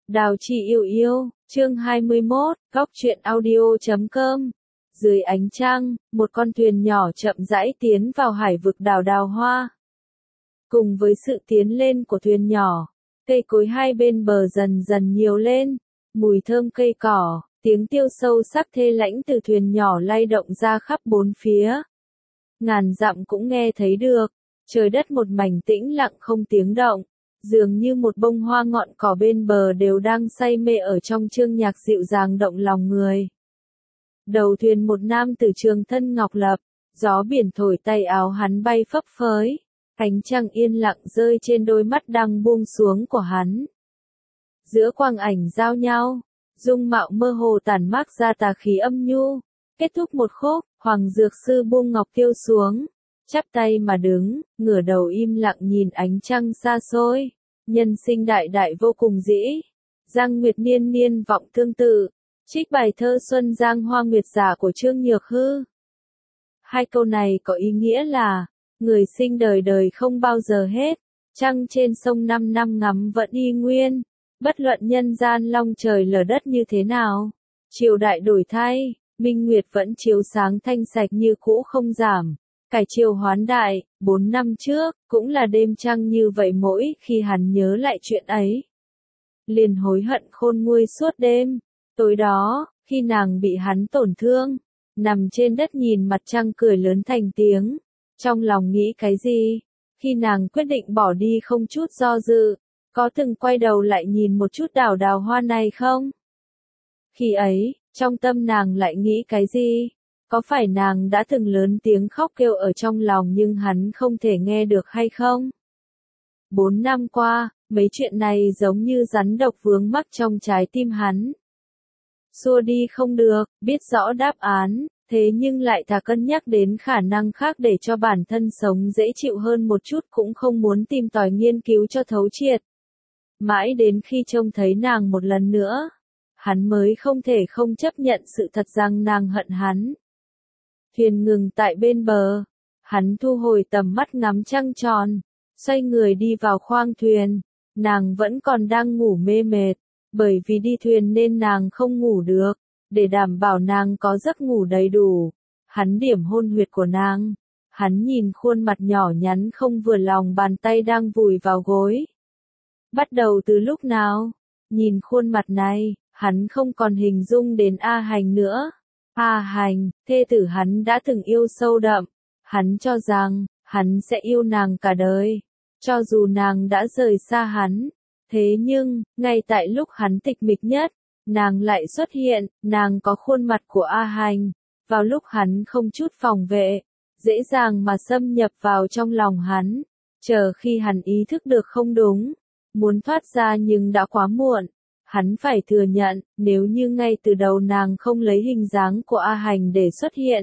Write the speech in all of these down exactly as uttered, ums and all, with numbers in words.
Đào Chi yêu yêu, chương hai mươi mốt, góc truyện audio chấm com. Dưới ánh trăng, một con thuyền nhỏ chậm rãi tiến vào hải vực đảo Đào Hoa. Cùng với sự tiến lên của thuyền nhỏ, cây cối hai bên bờ dần dần nhiều lên, mùi thơm cây cỏ, tiếng tiêu sâu sắc thê lãnh từ thuyền nhỏ lay động ra khắp bốn phía. Ngàn dặm cũng nghe thấy được, trời đất một mảnh tĩnh lặng không tiếng động. Dường như một bông hoa ngọn cỏ bên bờ đều đang say mê ở trong chương nhạc dịu dàng động lòng người. Đầu thuyền một nam tử trường thân ngọc lập, gió biển thổi tay áo hắn bay phấp phới, ánh trăng yên lặng rơi trên đôi mắt đang buông xuống của hắn. Giữa quang ảnh giao nhau, dung mạo mơ hồ tản mát ra tà khí âm nhu, kết thúc một khúc, Hoàng Dược Sư buông ngọc tiêu xuống. Chắp tay mà đứng, ngửa đầu im lặng nhìn ánh trăng xa xôi, nhân sinh đại đại vô cùng dĩ. Giang Nguyệt niên niên vọng tương tự, trích bài thơ Xuân Giang Hoa Nguyệt Giả của Trương Nhược Hư. Hai câu này có ý nghĩa là, người sinh đời đời không bao giờ hết, trăng trên sông năm năm ngắm vẫn y nguyên, bất luận nhân gian long trời lở đất như thế nào. Triều đại đổi thay, minh nguyệt vẫn chiếu sáng thanh sạch như cũ không giảm. Cải triều hoán đại, bốn năm trước, cũng là đêm trăng như vậy mỗi khi hắn nhớ lại chuyện ấy. Liền hối hận khôn nguôi suốt đêm. Tối đó, khi nàng bị hắn tổn thương, nằm trên đất nhìn mặt trăng cười lớn thành tiếng. Trong lòng nghĩ cái gì? Khi nàng quyết định bỏ đi không chút do dự, có từng quay đầu lại nhìn một chút đảo Đào Hoa này không? Khi ấy, trong tâm nàng lại nghĩ cái gì? Có phải nàng đã từng lớn tiếng khóc kêu ở trong lòng nhưng hắn không thể nghe được hay không? Bốn năm qua, mấy chuyện này giống như rắn độc vướng mắc trong trái tim hắn. Xua đi không được, biết rõ đáp án, thế nhưng lại thà cân nhắc đến khả năng khác để cho bản thân sống dễ chịu hơn một chút cũng không muốn tìm tòi nghiên cứu cho thấu triệt. Mãi đến khi trông thấy nàng một lần nữa, hắn mới không thể không chấp nhận sự thật rằng nàng hận hắn. Thuyền ngừng tại bên bờ, hắn thu hồi tầm mắt ngắm trăng tròn, xoay người đi vào khoang thuyền, nàng vẫn còn đang ngủ mê mệt, bởi vì đi thuyền nên nàng không ngủ được, để đảm bảo nàng có giấc ngủ đầy đủ, hắn điểm hôn huyệt của nàng, hắn nhìn khuôn mặt nhỏ nhắn không vừa lòng bàn tay đang vùi vào gối. Bắt đầu từ lúc nào, nhìn khuôn mặt này, hắn không còn hình dung đến A Hành nữa. A Hành, thê tử hắn đã từng yêu sâu đậm, hắn cho rằng, hắn sẽ yêu nàng cả đời, cho dù nàng đã rời xa hắn. Thế nhưng, ngay tại lúc hắn tịch mịch nhất, nàng lại xuất hiện, nàng có khuôn mặt của A Hành, vào lúc hắn không chút phòng vệ, dễ dàng mà xâm nhập vào trong lòng hắn, chờ khi hắn ý thức được không đúng, muốn thoát ra nhưng đã quá muộn. Hắn phải thừa nhận, nếu như ngay từ đầu nàng không lấy hình dáng của A Hành để xuất hiện,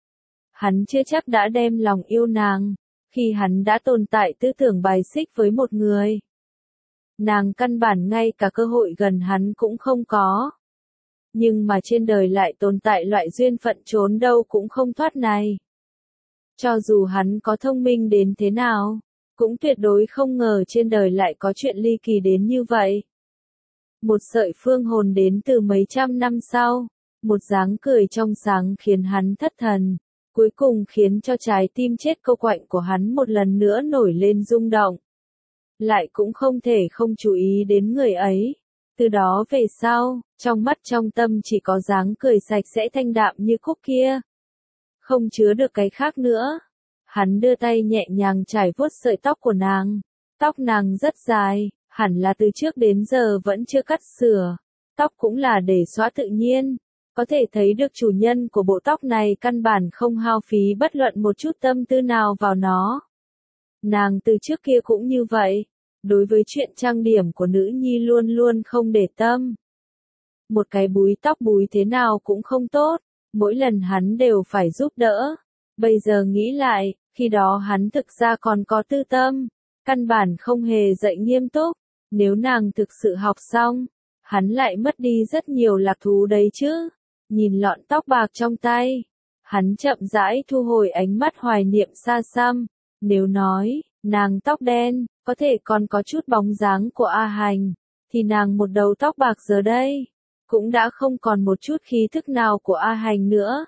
hắn chưa chắc đã đem lòng yêu nàng, khi hắn đã tồn tại tư tưởng bài xích với một người. Nàng căn bản ngay cả cơ hội gần hắn cũng không có. Nhưng mà trên đời lại tồn tại loại duyên phận trốn đâu cũng không thoát này. Cho dù hắn có thông minh đến thế nào, cũng tuyệt đối không ngờ trên đời lại có chuyện ly kỳ đến như vậy. Một sợi phương hồn đến từ mấy trăm năm sau, một dáng cười trong sáng khiến hắn thất thần, cuối cùng khiến cho trái tim chết câu quạnh của hắn một lần nữa nổi lên rung động. Lại cũng không thể không chú ý đến người ấy. Từ đó về sau, trong mắt trong tâm chỉ có dáng cười sạch sẽ thanh đạm như cúc kia. Không chứa được cái khác nữa. Hắn đưa tay nhẹ nhàng trải vuốt sợi tóc của nàng. Tóc nàng rất dài. Hẳn là từ trước đến giờ vẫn chưa cắt sửa, tóc cũng là để xóa tự nhiên, có thể thấy được chủ nhân của bộ tóc này căn bản không hao phí bất luận một chút tâm tư nào vào nó. Nàng từ trước kia cũng như vậy, đối với chuyện trang điểm của nữ nhi luôn luôn không để tâm. Một cái búi tóc búi thế nào cũng không tốt, mỗi lần hắn đều phải giúp đỡ. Bây giờ nghĩ lại, khi đó hắn thực ra còn có tư tâm, căn bản không hề dạy nghiêm túc. Nếu nàng thực sự học xong, hắn lại mất đi rất nhiều lạc thú đấy chứ. Nhìn lọn tóc bạc trong tay, hắn chậm rãi thu hồi ánh mắt hoài niệm xa xăm. Nếu nói, nàng tóc đen, có thể còn có chút bóng dáng của A Hành. thì nàng một đầu tóc bạc giờ đây, cũng đã không còn một chút khí thức nào của A Hành nữa.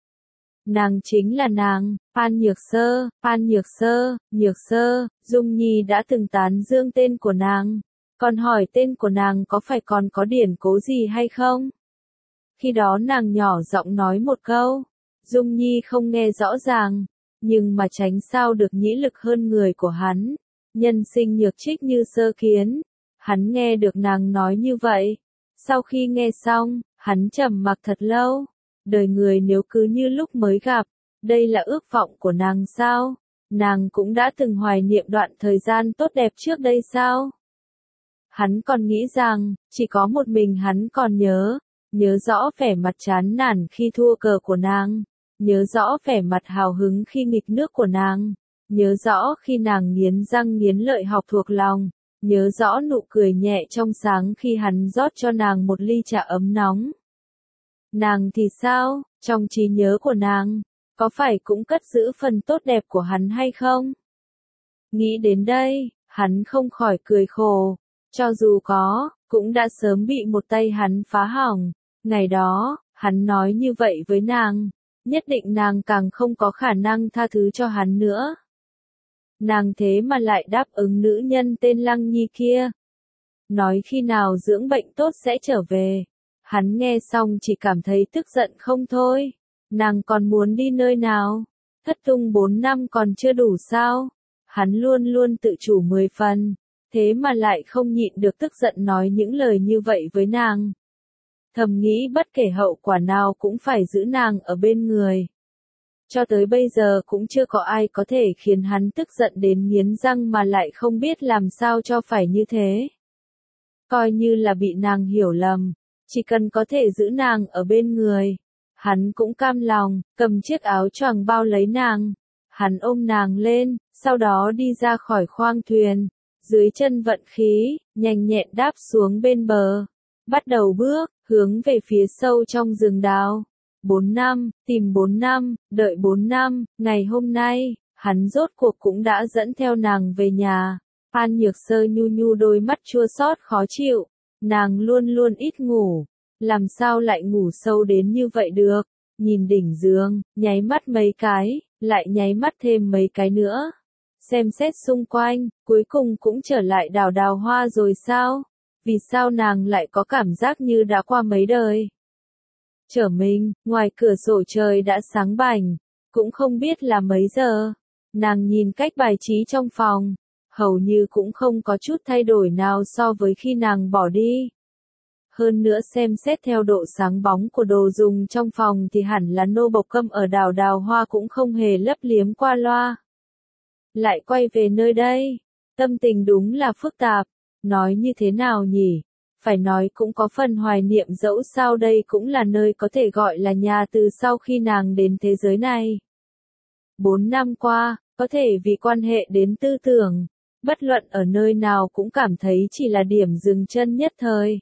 Nàng chính là nàng, Phan Nhược Sơ, Phan Nhược Sơ, Nhược Sơ, Dung Nhi đã từng tán dương tên của nàng, còn hỏi tên của nàng có phải còn có điển cố gì hay không? Khi đó nàng nhỏ giọng nói một câu, Dung Nhi không nghe rõ ràng, nhưng mà tránh sao được nhĩ lực hơn người của hắn, nhân sinh nhược trích như sơ kiến, hắn nghe được nàng nói như vậy. Sau khi nghe xong, hắn trầm mặc thật lâu. Đời người nếu cứ như lúc mới gặp, đây là ước vọng của nàng sao? Nàng cũng đã từng hoài niệm đoạn thời gian tốt đẹp trước đây sao? Hắn còn nghĩ rằng, chỉ có một mình hắn còn nhớ, nhớ rõ vẻ mặt chán nản khi thua cờ của nàng, nhớ rõ vẻ mặt hào hứng khi nghịch nước của nàng, nhớ rõ khi nàng nghiến răng nghiến lợi học thuộc lòng, nhớ rõ nụ cười nhẹ trong sáng khi hắn rót cho nàng một ly trà ấm nóng. Nàng thì sao, trong trí nhớ của nàng, có phải cũng cất giữ phần tốt đẹp của hắn hay không? Nghĩ đến đây, hắn không khỏi cười khổ, cho dù có, cũng đã sớm bị một tay hắn phá hỏng. Ngày đó, hắn nói như vậy với nàng, nhất định nàng càng không có khả năng tha thứ cho hắn nữa. Nàng thế mà lại đáp ứng nữ nhân tên Lăng Nhi kia. Nói khi nào dưỡng bệnh tốt sẽ trở về. Hắn nghe xong chỉ cảm thấy tức giận không thôi. Nàng còn muốn đi nơi nào? Thất tung bốn năm còn chưa đủ sao? Hắn luôn luôn tự chủ mười phần, thế mà lại không nhịn được tức giận nói những lời như vậy với nàng. Thầm nghĩ bất kể hậu quả nào cũng phải giữ nàng ở bên người. Cho tới bây giờ cũng chưa có ai có thể khiến hắn tức giận đến nghiến răng mà lại không biết làm sao cho phải như thế. Coi như là bị nàng hiểu lầm, chỉ cần có thể giữ nàng ở bên người, hắn cũng cam lòng, cầm chiếc áo choàng bao lấy nàng. Hắn ôm nàng lên, sau đó đi ra khỏi khoang thuyền, dưới chân vận khí, nhanh nhẹn đáp xuống bên bờ, bắt đầu bước, hướng về phía sâu trong rừng đào. Bốn năm, tìm bốn năm, đợi bốn năm, ngày hôm nay, hắn rốt cuộc cũng đã dẫn theo nàng về nhà. Phan Nhược Sơ nhu nhu đôi mắt chua xót khó chịu, nàng luôn luôn ít ngủ, làm sao lại ngủ sâu đến như vậy được, nhìn đỉnh giường, nháy mắt mấy cái, lại nháy mắt thêm mấy cái nữa. Xem xét xung quanh, cuối cùng cũng trở lại đào đào hoa rồi sao? Vì sao nàng lại có cảm giác như đã qua mấy đời? Trở mình, ngoài cửa sổ trời đã sáng bảnh, cũng không biết là mấy giờ. Nàng nhìn cách bài trí trong phòng, hầu như cũng không có chút thay đổi nào so với khi nàng bỏ đi. Hơn nữa xem xét theo độ sáng bóng của đồ dùng trong phòng thì hẳn là nô bộc câm ở đào đào hoa cũng không hề lấp liếm qua loa. Lại quay về nơi đây, tâm tình đúng là phức tạp, nói như thế nào nhỉ? Phải nói cũng có phần hoài niệm dẫu sao đây cũng là nơi có thể gọi là nhà từ sau khi nàng đến thế giới này. Bốn năm qua, có thể vì quan hệ đến tư tưởng, bất luận ở nơi nào cũng cảm thấy chỉ là điểm dừng chân nhất thời.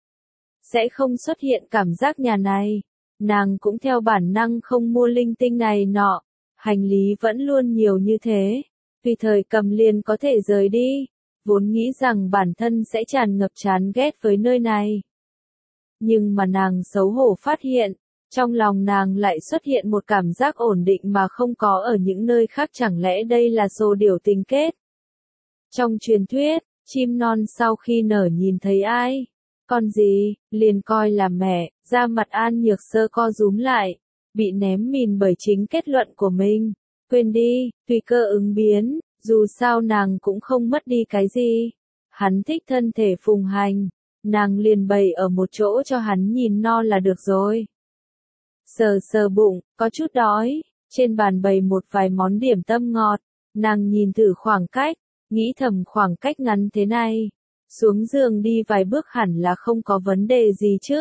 Sẽ không xuất hiện cảm giác nhà này, nàng cũng theo bản năng không mua linh tinh này nọ, hành lý vẫn luôn nhiều như thế, tùy thời cầm liền có thể rời đi. Vốn nghĩ rằng bản thân sẽ tràn ngập chán ghét với nơi này. Nhưng mà nàng xấu hổ phát hiện, trong lòng nàng lại xuất hiện một cảm giác ổn định mà không có ở những nơi khác, chẳng lẽ đây là xô điểu tình kết? Trong truyền thuyết, chim non sau khi nở nhìn thấy ai? Con gì, liền coi là mẹ, da mặt An Nhược Sơ co rúm lại, bị ném mìn bởi chính kết luận của mình. Quên đi, tùy cơ ứng biến. Dù sao nàng cũng không mất đi cái gì. Hắn thích thân thể phùng hành, nàng liền bày ở một chỗ cho hắn nhìn no là được rồi. Sờ sờ bụng, có chút đói, trên bàn bày một vài món điểm tâm ngọt, nàng nhìn thử khoảng cách, nghĩ thầm khoảng cách ngắn thế này, xuống giường đi vài bước hẳn là không có vấn đề gì chứ.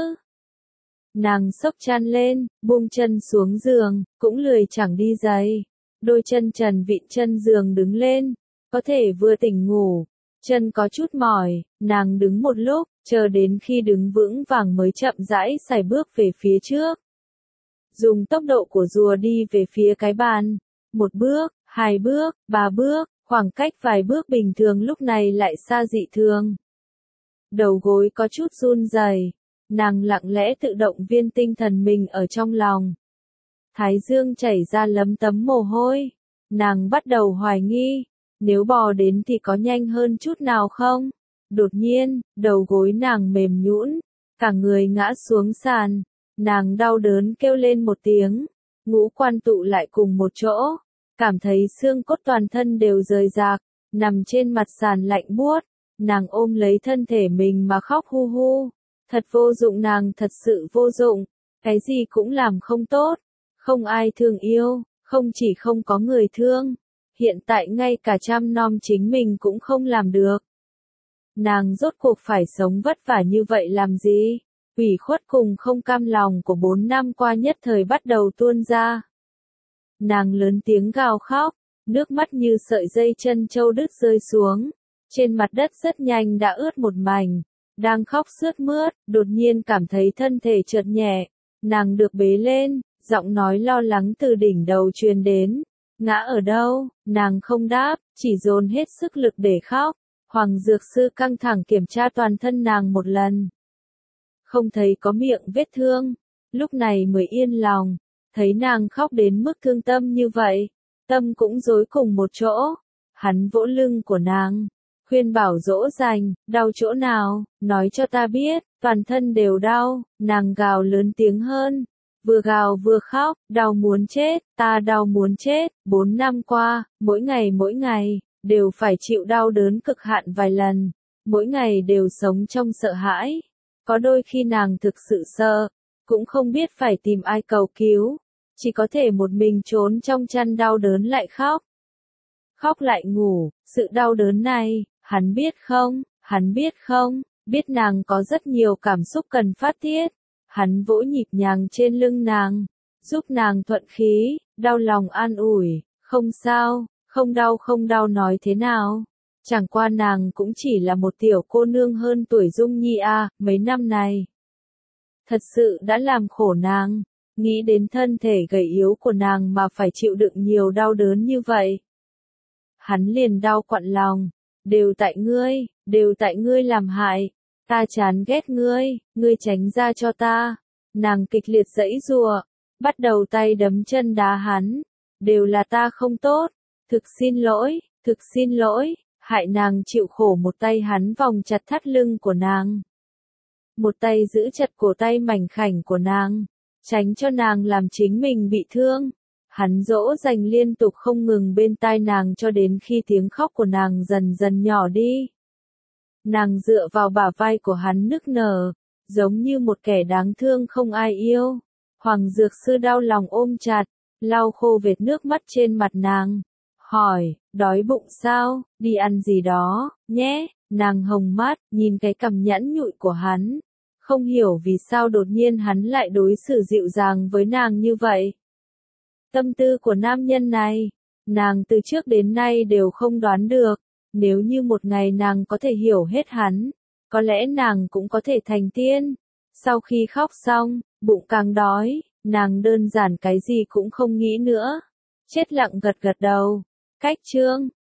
Nàng xốc chăn lên, buông chân xuống giường, cũng lười chẳng đi giày. Đôi chân trần vịn chân giường đứng lên, có thể vừa tỉnh ngủ, chân có chút mỏi, nàng đứng một lúc, chờ đến khi đứng vững vàng mới chậm rãi sải bước về phía trước. Dùng tốc độ của rùa đi về phía cái bàn, một bước, hai bước, ba bước, khoảng cách vài bước bình thường lúc này lại xa dị thường. đầu gối có chút run rẩy, nàng lặng lẽ tự động viên tinh thần mình ở trong lòng. Thái dương chảy ra lấm tấm mồ hôi, nàng bắt đầu hoài nghi, nếu bò đến thì có nhanh hơn chút nào không? Đột nhiên, đầu gối nàng mềm nhũn, cả người ngã xuống sàn, nàng đau đớn kêu lên một tiếng, ngũ quan tụ lại cùng một chỗ, cảm thấy xương cốt toàn thân đều rời rạc, nằm trên mặt sàn lạnh buốt, nàng ôm lấy thân thể mình mà khóc hu hu, thật vô dụng, nàng thật sự vô dụng, cái gì cũng làm không tốt, không ai thương yêu, không chỉ không có người thương, hiện tại ngay cả chăm nom chính mình cũng không làm được. Nàng rốt cuộc phải sống vất vả như vậy làm gì? Ủy khuất cùng không cam lòng của bốn năm qua nhất thời bắt đầu tuôn ra. Nàng lớn tiếng gào khóc, nước mắt như sợi dây chân châu đứt rơi xuống, trên mặt đất rất nhanh đã ướt một mảnh, đang khóc sướt mướt, đột nhiên cảm thấy thân thể chợt nhẹ, nàng được bế lên, giọng nói lo lắng từ đỉnh đầu truyền đến, ngã ở đâu, nàng không đáp, chỉ dồn hết sức lực để khóc. Hoàng dược sư căng thẳng kiểm tra toàn thân nàng một lần. Không thấy có miệng vết thương, lúc này mới yên lòng, thấy nàng khóc đến mức thương tâm như vậy, tâm cũng rối cùng một chỗ. Hắn vỗ lưng của nàng, khuyên bảo dỗ dành, đau chỗ nào, nói cho ta biết, toàn thân đều đau, nàng gào lớn tiếng hơn, vừa gào vừa khóc, đau muốn chết, ta đau muốn chết, bốn năm qua, mỗi ngày mỗi ngày, đều phải chịu đau đớn cực hạn vài lần, mỗi ngày đều sống trong sợ hãi, có đôi khi nàng thực sự sợ, cũng không biết phải tìm ai cầu cứu, chỉ có thể một mình trốn trong chăn đau đớn lại khóc. Khóc lại ngủ, sự đau đớn này, hắn biết không, hắn biết không, biết nàng có rất nhiều cảm xúc cần phát tiết, hắn vỗ nhịp nhàng trên lưng nàng, giúp nàng thuận khí, đau lòng an ủi, không sao. Không đau không đau nói thế nào, chẳng qua nàng cũng chỉ là một tiểu cô nương hơn tuổi Dung Nhi à, mấy năm này. Thật sự đã làm khổ nàng, nghĩ đến thân thể gầy yếu của nàng mà phải chịu đựng nhiều đau đớn như vậy. Hắn liền đau quặn lòng, đều tại ngươi, đều tại ngươi làm hại, ta chán ghét ngươi, ngươi tránh ra cho ta. Nàng kịch liệt giãy giụa, bắt đầu tay đấm chân đá hắn, đều là ta không tốt. Thực xin lỗi, thực xin lỗi, hại nàng chịu khổ. Một tay hắn vòng chặt thắt lưng của nàng. Một tay giữ chặt cổ tay mảnh khảnh của nàng, tránh cho nàng làm chính mình bị thương. Hắn dỗ dành liên tục không ngừng bên tai nàng cho đến khi tiếng khóc của nàng dần dần nhỏ đi. Nàng dựa vào bả vai của hắn nức nở, giống như một kẻ đáng thương không ai yêu. Hoàng dược sư đau lòng ôm chặt, lau khô vệt nước mắt trên mặt nàng. Hỏi, đói bụng sao, đi ăn gì đó, nhé, nàng hồng mắt, nhìn cái cằm nhẵn nhụi của hắn. Không hiểu vì sao đột nhiên hắn lại đối xử dịu dàng với nàng như vậy. Tâm tư của nam nhân này, nàng từ trước đến nay đều không đoán được, nếu như một ngày nàng có thể hiểu hết hắn, có lẽ nàng cũng có thể thành tiên. Sau khi khóc xong, bụng càng đói, nàng đơn giản cái gì cũng không nghĩ nữa. Chết lặng gật gật đầu. Cách chương